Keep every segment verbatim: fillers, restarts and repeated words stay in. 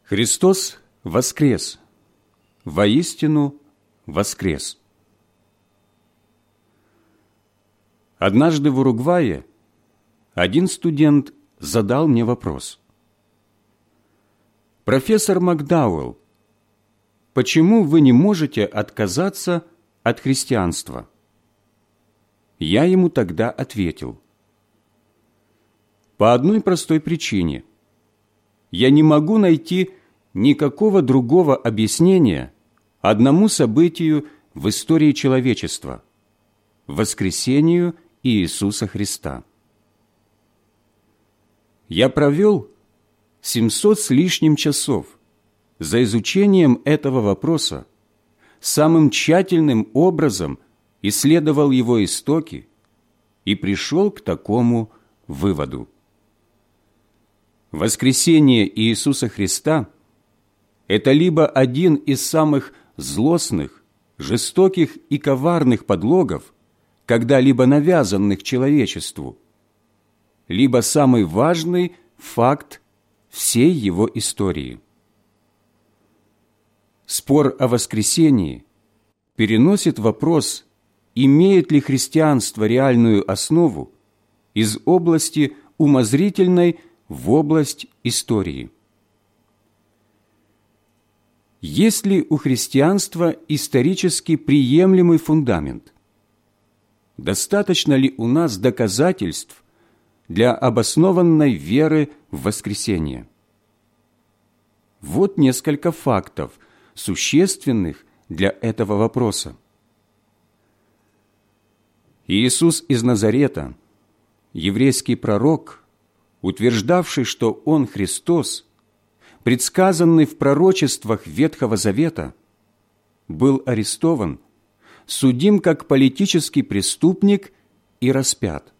Христос воскрес! Воистину воскрес! Однажды в Уругвае один студент задал мне вопрос. «Профессор Макдауэлл, почему вы не можете отказаться от христианства?» Я ему тогда ответил: по одной простой причине. Я не могу найти никакого другого объяснения одному событию в истории человечества – воскресению Иисуса Христа. Я провел семьсот с лишним часов за изучением этого вопроса, самым тщательным образом исследовал его истоки и пришел к такому выводу. Воскресение Иисуса Христа – это либо один из самых злостных, жестоких и коварных подлогов, когда-либо навязанных человечеству, либо самый важный факт всей его истории. Спор о воскресении переносит вопрос, имеет ли христианство реальную основу, из области умозрительной в область истории. Есть ли у христианства исторически приемлемый фундамент? Достаточно ли у нас доказательств для обоснованной веры в воскресение? Вот несколько фактов, существенных для этого вопроса. Иисус из Назарета, еврейский пророк, утверждавший, что Он Христос, предсказанный в пророчествах Ветхого Завета, был арестован, судим как политический преступник и распят.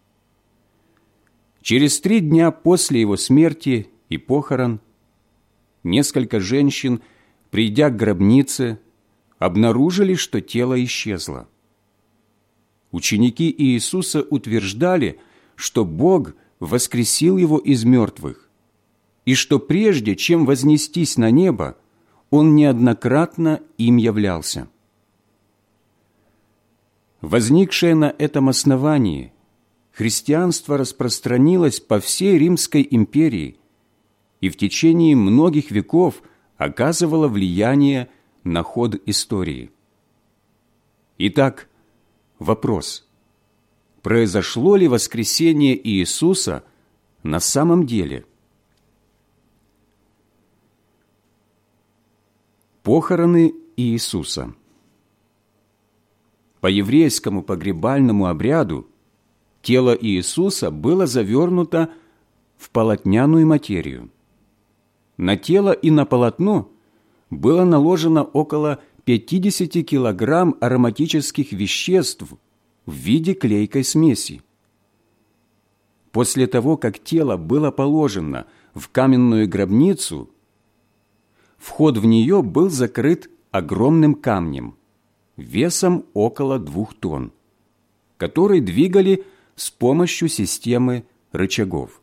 Через три дня после Его смерти и похорон несколько женщин, придя к гробнице, обнаружили, что тело исчезло. Ученики Иисуса утверждали, что Бог воскресил Его из мертвых, и что прежде, чем вознестись на небо, Он неоднократно им являлся. Возникшее на этом основании, христианство распространилось по всей Римской империи и в течение многих веков оказывало влияние на ход истории. Итак, вопрос: произошло ли воскресение Иисуса на самом деле? Похороны Иисуса. По еврейскому погребальному обряду тело Иисуса было завернуто в полотняную материю. На тело и на полотно было наложено около пятьдесят килограмм ароматических веществ в виде клейкой смеси. После того, как тело было положено в каменную гробницу, вход в нее был закрыт огромным камнем весом около двух тонн, который двигали с помощью системы рычагов.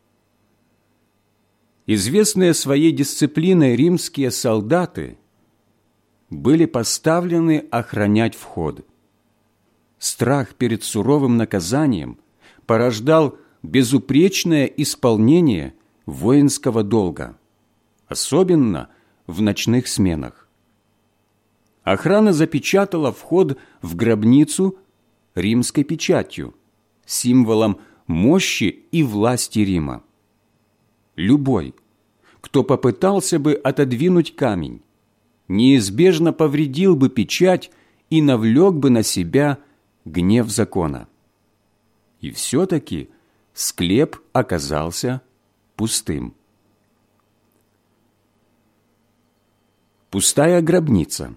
Известные своей дисциплиной римские солдаты были поставлены охранять вход. Страх перед суровым наказанием порождал безупречное исполнение воинского долга, особенно в ночных сменах. Охрана запечатала вход в гробницу римской печатью, символом мощи и власти Рима. Любой, кто попытался бы отодвинуть камень, неизбежно повредил бы печать и навлек бы на себя гнев закона. И все-таки склеп оказался пустым. Пустая гробница.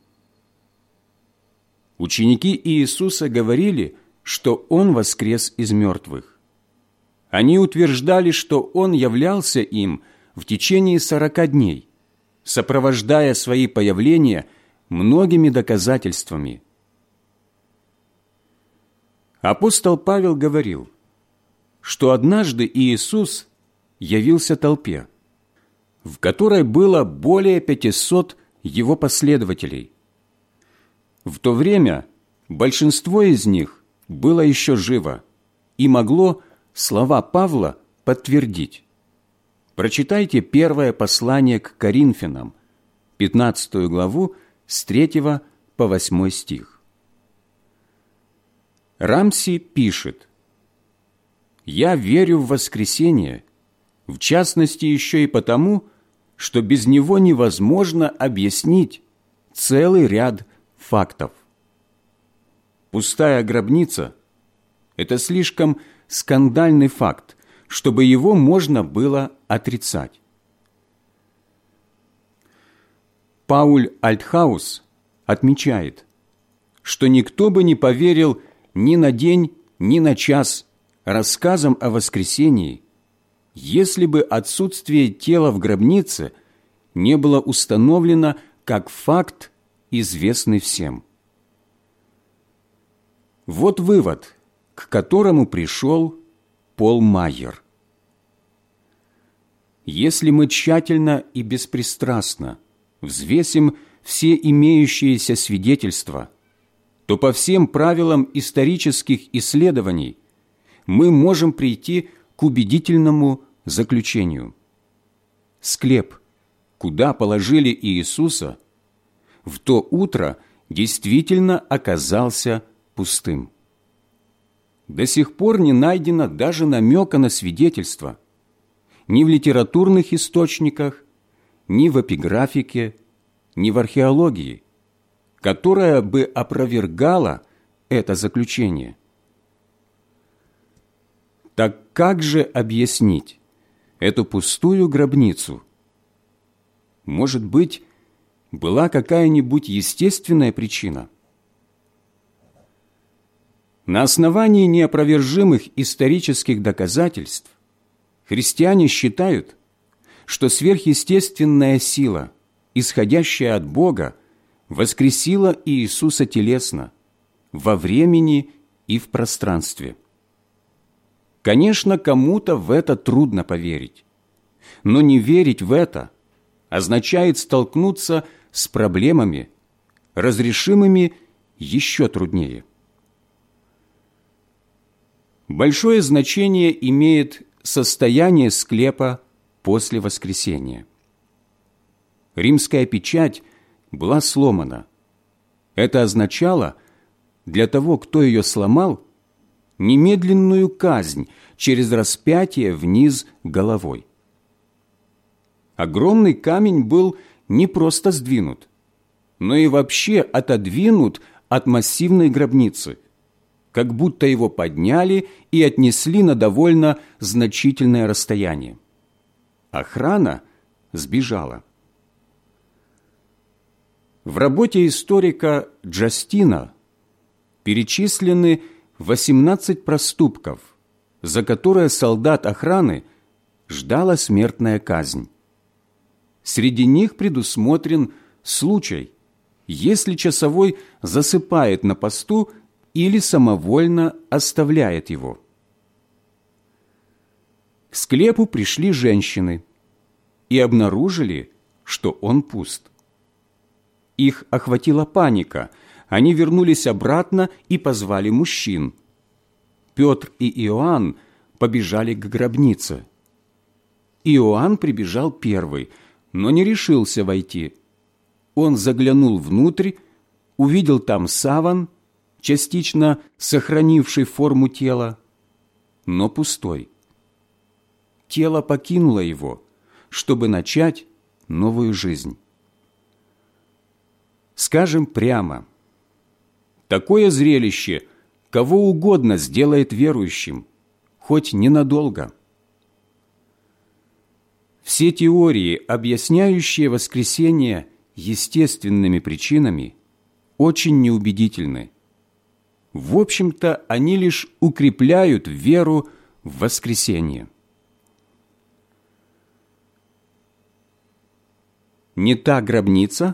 Ученики Иисуса говорили, что Он воскрес из мертвых. Они утверждали, что Он являлся им в течение сорока дней, сопровождая свои появления многими доказательствами. Апостол Павел говорил, что однажды Иисус явился толпе. в которой было более пятисот его последователей. В то время большинство из них было еще живо и могло слова Павла подтвердить. Прочитайте первое послание к Коринфянам, пятнадцатую главу, с третьего по восьмой стих. Рамси пишет: «Я верю в воскресение, в частности еще и потому, что без него невозможно объяснить целый ряд фактов. Пустая гробница – это слишком скандальный факт, чтобы его можно было отрицать». Пауль Альтхаус отмечает, что никто бы не поверил ни на день, ни на час рассказам о воскресении, если бы отсутствие тела в гробнице не было установлено как факт, известный всем. Вот вывод, к которому пришел Пол Майер. Если мы тщательно и беспристрастно взвесим все имеющиеся свидетельства, то по всем правилам исторических исследований мы можем прийти к убедительному заключению. Склеп, куда положили Иисуса, в то утро действительно оказался пустым. До сих пор не найдено даже намека на свидетельство ни в литературных источниках, ни в эпиграфике, ни в археологии, которая бы опровергала это заключение. Так как же объяснить эту пустую гробницу? Может быть, была какая-нибудь естественная причина? На основании неопровержимых исторических доказательств христиане считают, что сверхъестественная сила, исходящая от Бога, воскресила Иисуса телесно, во времени и в пространстве. Конечно, кому-то в это трудно поверить, но не верить в это означает столкнуться с проблемами, разрешимыми еще труднее. Большое значение имеет состояние склепа после воскресения. Римская печать была сломана. Это означало для того, кто ее сломал, немедленную казнь через распятие вниз головой. Огромный камень был не просто сдвинут, но и вообще отодвинут от массивной гробницы, как будто его подняли и отнесли на довольно значительное расстояние. Охрана сбежала. В работе историка Джастина перечислены восемнадцать проступков, за которые солдат охраны ждала смертная казнь. Среди них предусмотрен случай, если часовой засыпает на посту или самовольно оставляет его. К склепу пришли женщины и обнаружили, что он пуст. Их охватила паника. Они вернулись обратно и позвали мужчин. Петр и Иоанн побежали к гробнице. Иоанн прибежал первый, но не решился войти. Он заглянул внутрь, увидел там саван, частично сохранивший форму тела, но пустой. Тело покинуло его, чтобы начать новую жизнь. Скажем прямо, такое зрелище кого угодно сделает верующим, хоть ненадолго. Все теории, объясняющие воскресение естественными причинами, очень неубедительны. В общем-то, они лишь укрепляют веру в воскресение. Не та гробница?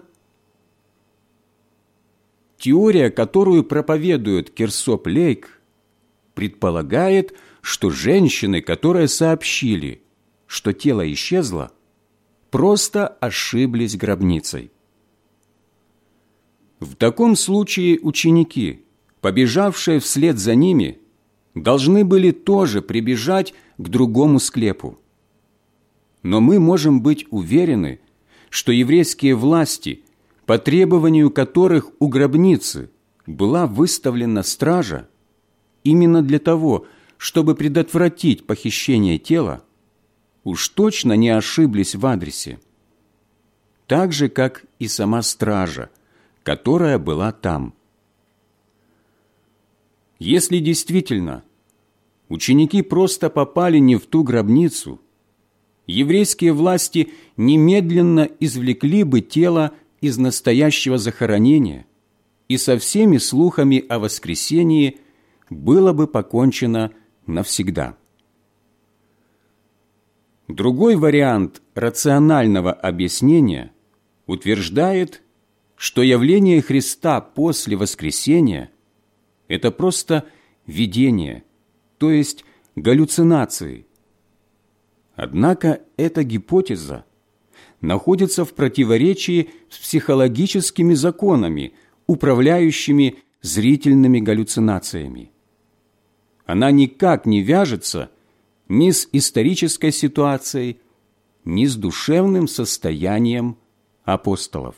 Теория, которую проповедует Кирсоп Лейк, предполагает, что женщины, которые сообщили, что тело исчезло, просто ошиблись гробницей. В таком случае ученики, побежавшие вслед за ними, должны были тоже прибежать к другому склепу. Но мы можем быть уверены, что еврейские власти, по требованию которых у гробницы была выставлена стража, именно для того, чтобы предотвратить похищение тела, уж точно не ошиблись в адресе, так же, как и сама стража, которая была там. Если действительно ученики просто попали не в ту гробницу, еврейские власти немедленно извлекли бы тело из настоящего захоронения, и со всеми слухами о воскресении было бы покончено навсегда. Другой вариант рационального объяснения утверждает, что явление Христа после воскресения – это просто видение, то есть галлюцинации. Однако эта гипотеза находится в противоречии с психологическими законами, управляющими зрительными галлюцинациями. Она никак не вяжется ни с исторической ситуацией, ни с душевным состоянием апостолов.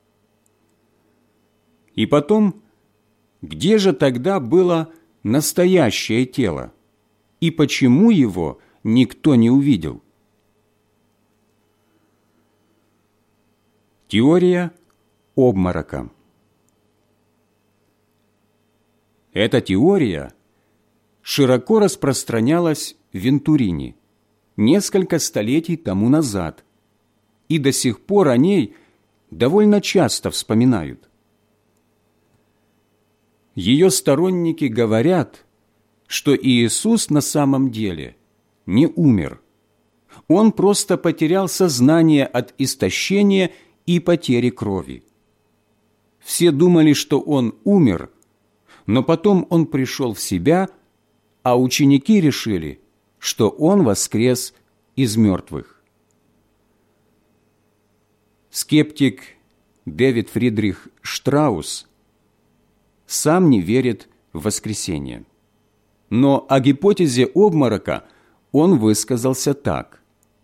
И потом, где же тогда было настоящее тело, и почему его никто не увидел? Теория обморока. Эта теория широко распространялась в Вентурине несколько столетий тому назад, и до сих пор о ней довольно часто вспоминают. Ее сторонники говорят, что Иисус на самом деле не умер. Он просто потерял сознание от истощения и потери крови. Все думали, что он умер, но потом он пришел в себя, а ученики решили, что он воскрес из мертвых. Скептик Дэвид Фридрих Штраус сам не верит в воскресение. Но о гипотезе обморока он высказался так.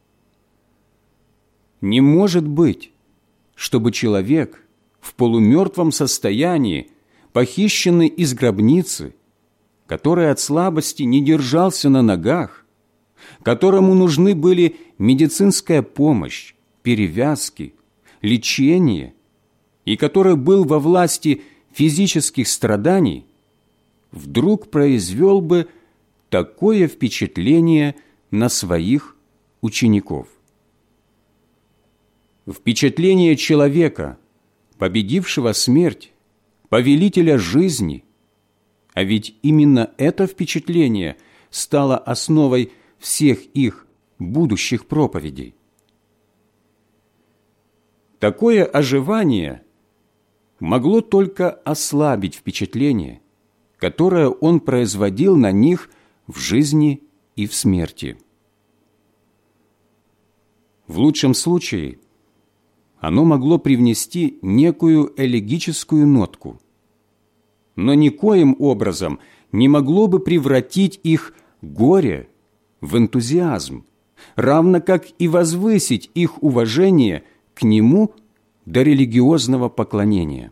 «Не может быть, чтобы человек в полумертвом состоянии, похищенный из гробницы, который от слабости не держался на ногах, которому нужны были медицинская помощь, перевязки, лечение, и который был во власти физических страданий, вдруг произвел бы такое впечатление на своих учеников. Впечатление человека, победившего смерть, повелителя жизни, а ведь именно это впечатление стало основой всех их будущих проповедей. Такое оживание могло только ослабить впечатление, которое он производил на них в жизни и в смерти. В лучшем случае оно могло привнести некую элегическую нотку, но никоим образом не могло бы превратить их горе в энтузиазм, равно как и возвысить их уважение к нему до религиозного поклонения.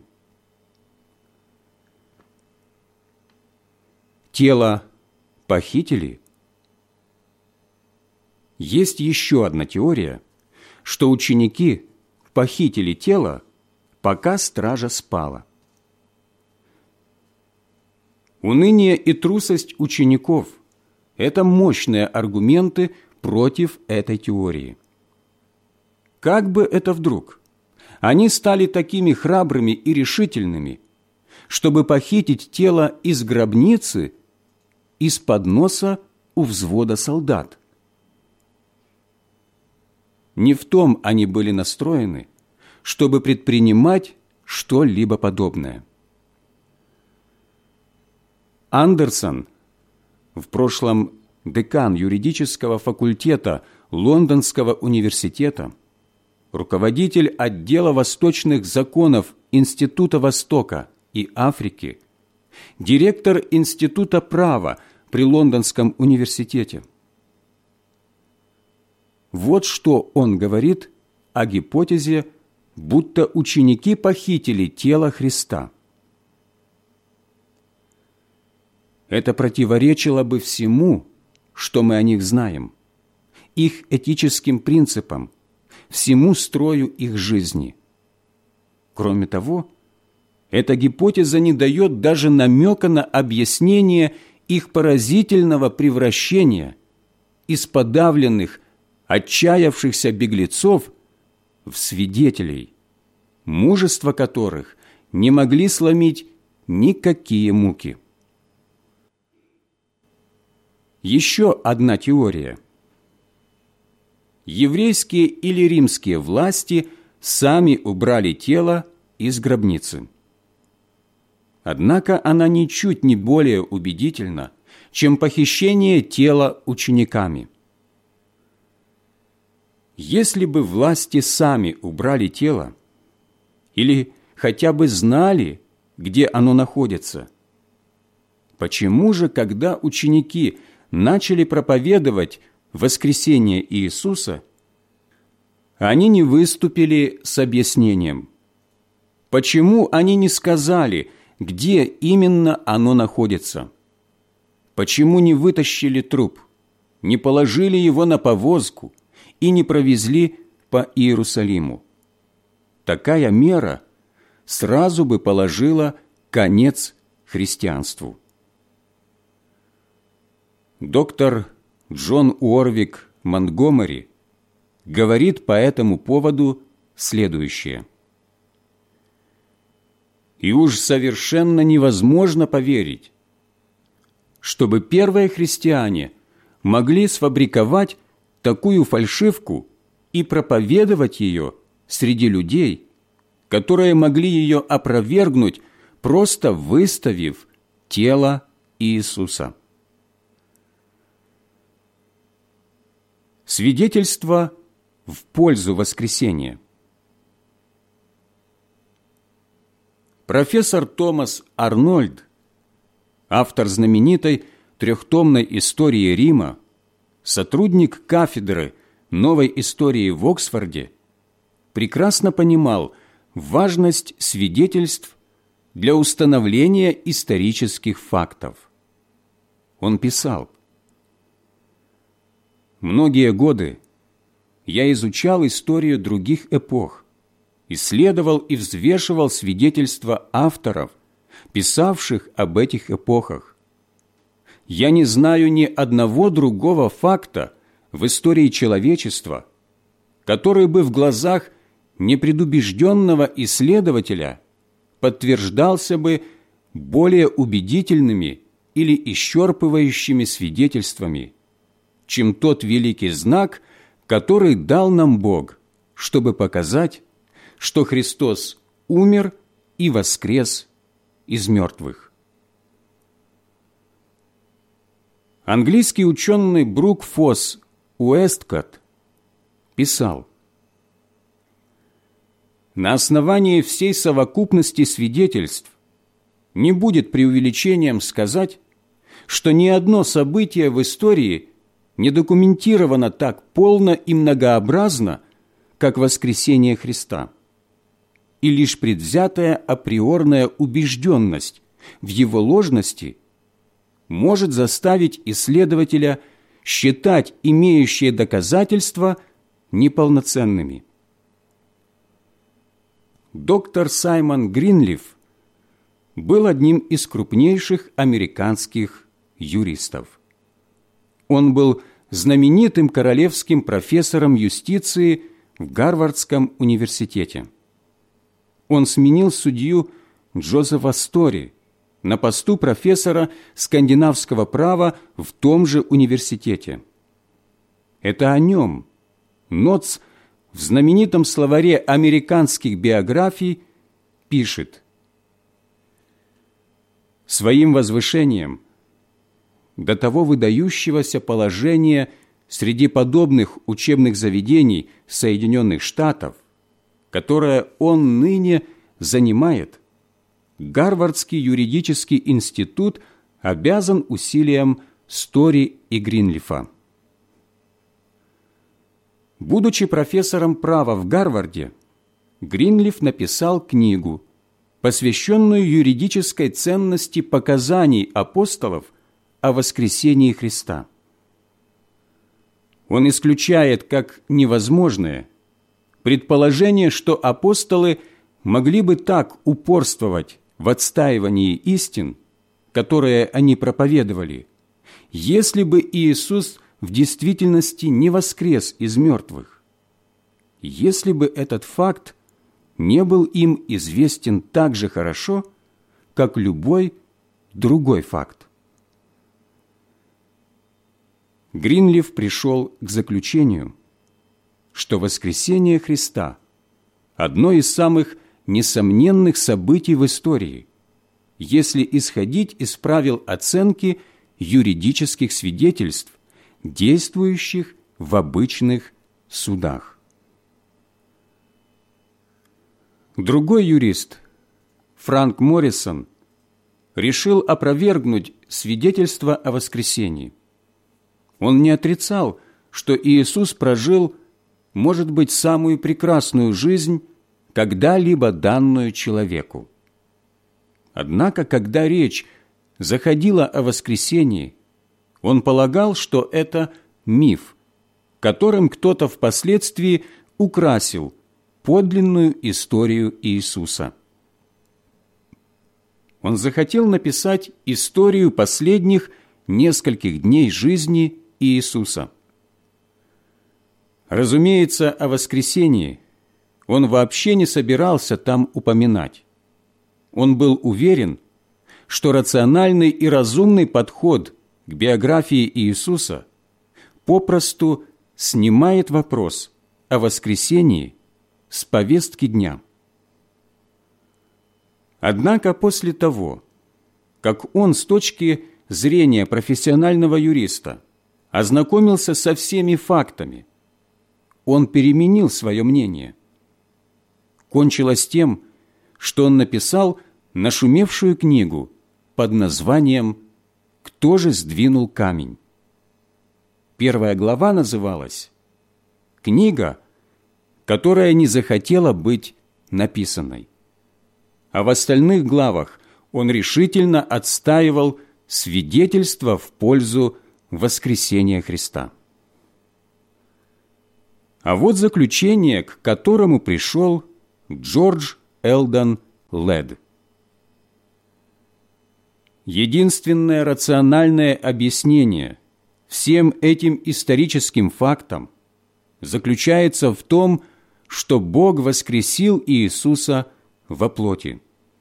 Тело похитили? Есть еще одна теория, что ученики похитили тело, пока стража спала. Уныние и трусость учеников – это мощные аргументы против этой теории. Как бы это вдруг они стали такими храбрыми и решительными, чтобы похитить тело из гробницы из-под носа у взвода солдат? Не в том они были настроены, чтобы предпринимать что-либо подобное. Андерсон, в прошлом декан юридического факультета Лондонского университета, руководитель отдела восточных законов Института Востока и Африки, директор Института права при Лондонском университете. Вот что он говорит о гипотезе, будто ученики похитили тело Христа. Это противоречило бы всему, что мы о них знаем, их этическим принципам, всему строю их жизни. Кроме того, эта гипотеза не дает даже намека на объяснение их поразительного превращения из подавленных, отчаявшихся беглецов в свидетелей, мужество которых не могли сломить никакие муки. Еще одна теория. Еврейские или римские власти сами убрали тело из гробницы. Однако она ничуть не более убедительна, чем похищение тела учениками. Если бы власти сами убрали тело, или хотя бы знали, где оно находится, почему же, когда ученики начали проповедовать воскресение Иисуса, они не выступили с объяснением? Почему они не сказали, где именно оно находится? Почему не вытащили труп, не положили его на повозку и не провезли по Иерусалиму? Такая мера сразу бы положила конец христианству. Доктор Джон Уорвик Монтгомери говорит по этому поводу следующее. «И уж совершенно невозможно поверить, чтобы первые христиане могли сфабриковать такую фальшивку и проповедовать ее среди людей, которые могли ее опровергнуть, просто выставив тело Иисуса». Свидетельство в пользу воскресения. Профессор Томас Арнольд, автор знаменитой трехтомной истории Рима, сотрудник кафедры новой истории в Оксфорде, прекрасно понимал важность свидетельств для установления исторических фактов. Он писал: «Многие годы я изучал историю других эпох, исследовал и взвешивал свидетельства авторов, писавших об этих эпохах. Я не знаю ни одного другого факта в истории человечества, который бы в глазах непредубежденного исследователя подтверждался бы более убедительными или исчерпывающими свидетельствами, чем тот великий знак, который дал нам Бог, чтобы показать, что Христос умер и воскрес из мертвых». Английский ученый Брук Фосс Уэсткотт писал: «На основании всей совокупности свидетельств не будет преувеличением сказать, что ни одно событие в истории не документировано так полно и многообразно, как воскресение Христа, и лишь предвзятая априорная убежденность в его ложности может заставить исследователя считать имеющие доказательства неполноценными». Доктор Саймон Гринлиф был одним из крупнейших американских юристов. Он был знаменитым королевским профессором юстиции в Гарвардском университете. Он сменил судью Джозефа Стори на посту профессора скандинавского права в том же университете. Это о нем Нотс в знаменитом словаре американских биографий пишет: «Своим возвышением до того выдающегося положения среди подобных учебных заведений Соединенных Штатов которое он ныне занимает, Гарвардский юридический институт обязан усилиям Стори и Гринлифа. Будучи профессором права в Гарварде, Гринлиф написал книгу, посвященную юридической ценности показаний апостолов о воскресении Христа. Он исключает как невозможное предположение, что апостолы могли бы так упорствовать в отстаивании истин, которые они проповедовали, если бы Иисус в действительности не воскрес из мертвых, если бы этот факт не был им известен так же хорошо, как любой другой факт. Гринлиф пришел к заключению, что воскресение Христа – одно из самых несомненных событий в истории, если исходить из правил оценки юридических свидетельств, действующих в обычных судах. Другой юрист, Франк Моррисон, решил опровергнуть свидетельство о воскресении. Он не отрицал, что Иисус прожил, может быть, самую прекрасную жизнь, когда-либо данную человеку. Однако, когда речь заходила о воскресении, он полагал, что это миф, которым кто-то впоследствии украсил подлинную историю Иисуса. Он захотел написать историю последних нескольких дней жизни Иисуса. Разумеется, о воскресении он вообще не собирался там упоминать. Он был уверен, что рациональный и разумный подход к биографии Иисуса попросту снимает вопрос о воскресении с повестки дня. Однако после того, как он с точки зрения профессионального юриста ознакомился со всеми фактами, он переменил свое мнение. Кончилось тем, что он написал нашумевшую книгу под названием «Кто же сдвинул камень?». Первая глава называлась «Книга, которая не захотела быть написанной». А в остальных главах он решительно отстаивал свидетельство в пользу воскресения Христа. А вот заключение, к которому пришел Джордж Элдон Лед. Единственное рациональное объяснение всем этим историческим фактам заключается в том, что Бог воскресил Иисуса во плоти.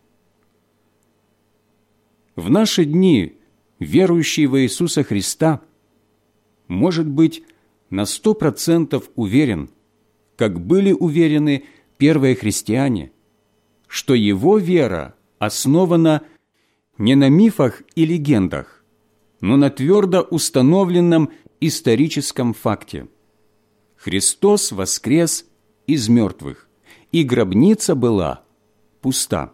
В наши дни верующий в Иисуса Христа может быть на сто процентов уверен, как были уверены первые христиане, что его вера основана не на мифах и легендах, но на твердо установленном историческом факте. Христос воскрес из мертвых, и гробница была пуста.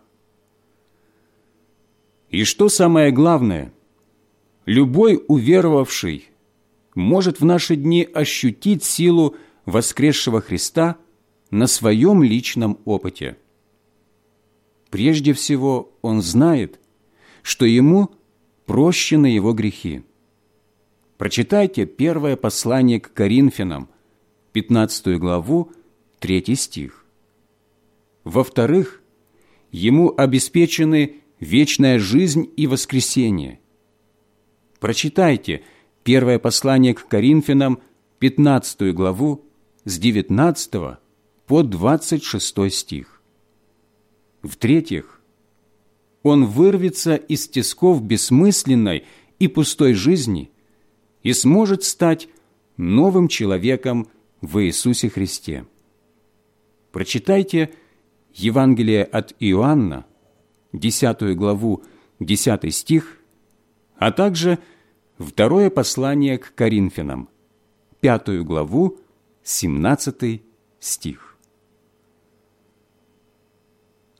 И что самое главное, любой уверовавший может в наши дни ощутить силу воскресшего Христа на своем личном опыте. Прежде всего, он знает, что ему прощены его грехи. Прочитайте первое послание к Коринфянам, пятнадцатую главу, третий стих. Во-вторых, ему обеспечены вечная жизнь и воскресение. Прочитайте первое послание к Коринфянам, пятнадцатую главу, с девятнадцатого по двадцать шестой стих. В-третьих, он вырвется из тисков бессмысленной и пустой жизни и сможет стать новым человеком в Иисусе Христе. Прочитайте Евангелие от Иоанна, десятую главу, десятый стих, а также второе послание к Коринфянам, пятую главу, семнадцатый стих.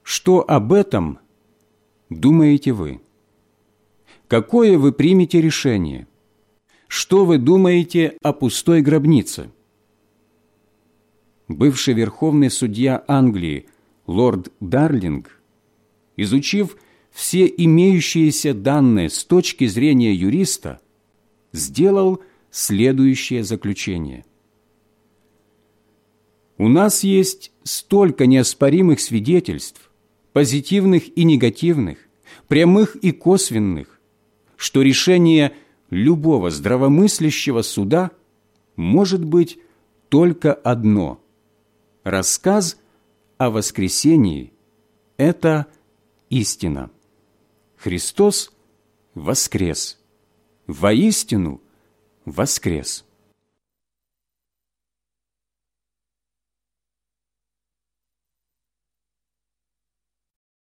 Что об этом думаете вы? Какое вы примете решение? Что вы думаете о пустой гробнице? Бывший верховный судья Англии лорд Дарлинг, изучив все имеющиеся данные с точки зрения юриста, сделал следующее заключение. У нас есть столько неоспоримых свидетельств, позитивных и негативных, прямых и косвенных, что решение любого здравомыслящего суда может быть только одно. Рассказ о воскресении – это истина. Христос воскрес. Воистину воскрес.